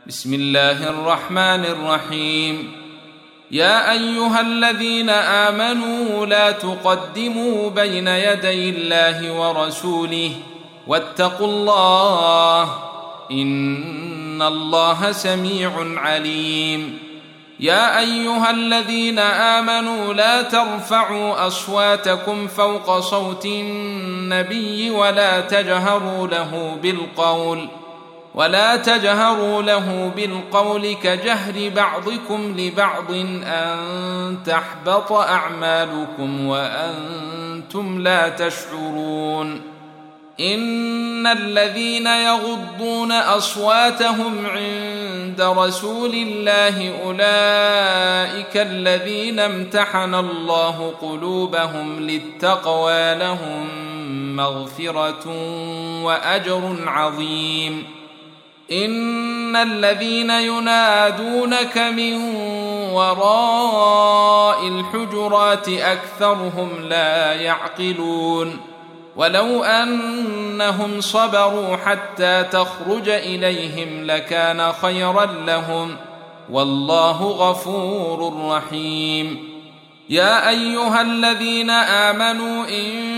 بسم الله الرحمن الرحيم. يا أيها الذين آمنوا لا تقدموا بين يدي الله ورسوله واتقوا الله إن الله سميع عليم. يا أيها الذين آمنوا لا ترفعوا أصواتكم فوق صوت النبي ولا تجهروا له بالقول كجهر بعضكم لبعض أن تحبط أعمالكم وأنتم لا تشعرون. إن الذين يغضون أصواتهم عند رسول الله أولئك الذين امتحن الله قلوبهم للتقوى لهم مغفرة وأجر عظيم. إن الذين ينادونك من وراء الحجرات أكثرهم لا يعقلون. ولو أنهم صبروا حتى تخرج إليهم لكان خيرا لهم والله غفور رحيم. يا أيها الذين آمنوا إن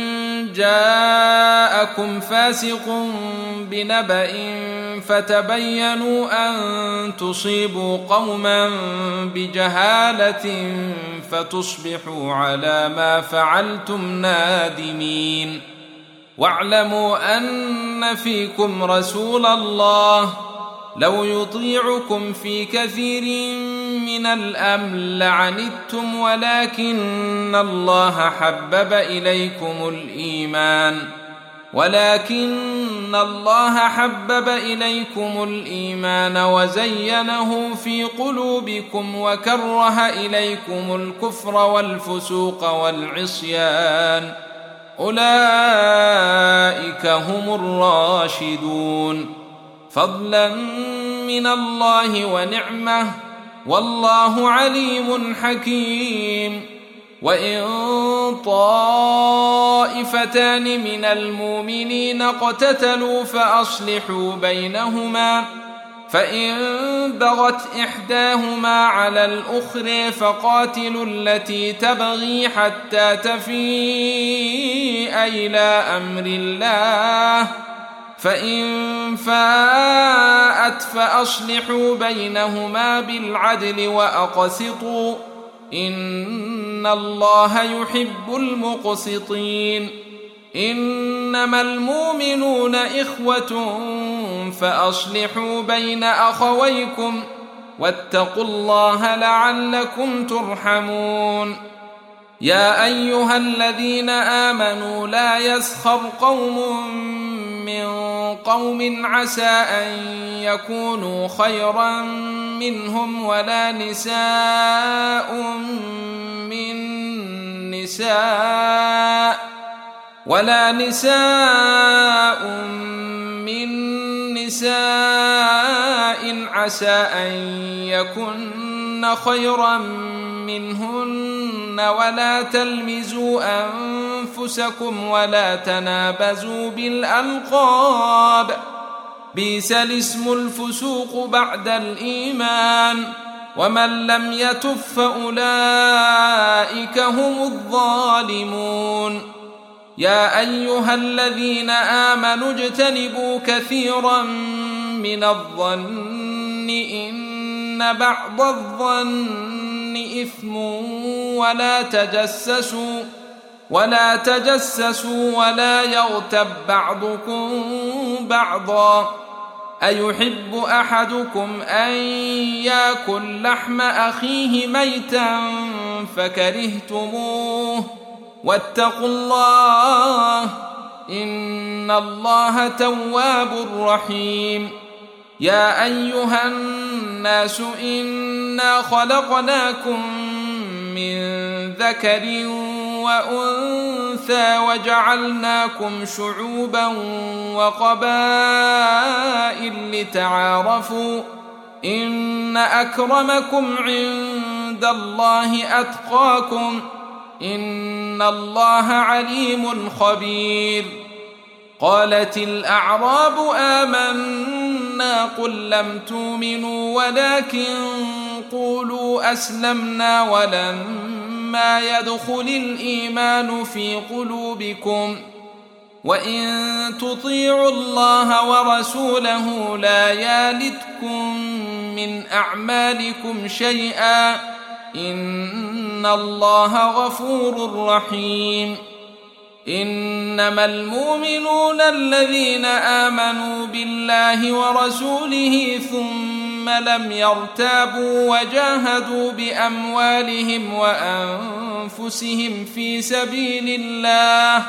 جاءكم فاسق بنبأ فتبينوا أن تصيبوا قوما بجهالة فتصبحوا على ما فعلتم نادمين. واعلموا أن فيكم رسول الله لو يطيعكم في كثير من الأمر لعنتم ولكن الله حبب إليكم الإيمان وزينه في قلوبكم وكره إليكم الكفر والفسوق والعصيان أولئك هم الراشدون فضلا من الله ونعمة والله عليم حكيم. وإن طائفتان من المؤمنين اقتتلوا فأصلحوا بينهما فإن بغت إحداهما على الأخرى فقاتلوا التي تبغي حتى تفيء إلى أمر الله فإن فاءت فأصلحوا بينهما بالعدل وأقسطوا إن الله يحب المقسطين. إنما المؤمنون إخوة فأصلحوا بين أخويكم واتقوا الله لعلكم ترحمون. يا أيها الذين آمنوا لا يسخر قوم من قوم عسى أن يكونوا خيرا منهم ولا نساء من نساء عسى أن يكن خيرا منهن ولا تلمزوا أنفسكم ولا تنابزوا بالألقاب بئس الاسم الفسوق بعد الإيمان ومن لم يتب فأولئك هم الظالمون. يا أيها الذين آمنوا اجتنبوا كثيرا من الظن إن بعض الظن إثم ولا تجسسوا ولا يغتب بعضكم بعضا أيحب أحدكم أن يأكل لحم أخيه ميتا فكرهتموه واتقوا الله إن الله تواب رحيم. يا أيها الناس إنا خلقناكم من ذكر وأنثى وجعلناكم شعوبا وقبائل لتعارفوا إن أكرمكم عند الله أتقاكم إن الله عليم خبير. قالت الأعراب آمنا قل لم تؤمنوا ولكن قولوا أسلمنا ولما يدخل الإيمان في قلوبكم وإن تطيعوا الله ورسوله لا يلتكم من أعمالكم شيئا إن الله غفور رحيم إنما المؤمنون الذين آمنوا بالله ورسوله ثم لم يرتابوا وجاهدوا بأموالهم وأنفسهم في سبيل الله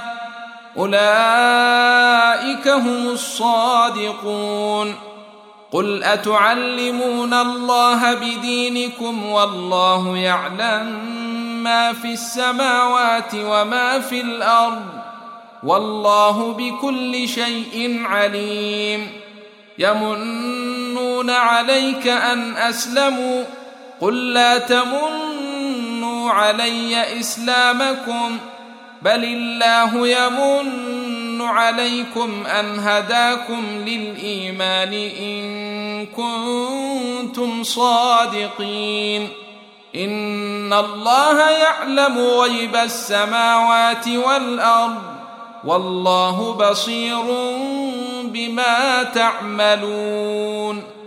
أولئك هم الصادقون قل أتعلمون الله بدينكم والله يعلم ما في السماوات وما في الأرض والله بكل شيء عليم يمنون عليك أن أسلموا قل لا تمنوا علي إسلامكم بل الله يمن عليكم أن هداكم للإيمان إن كنتم صادقين إن الله يعلم غيب السماوات والأرض والله بصير بما تعملون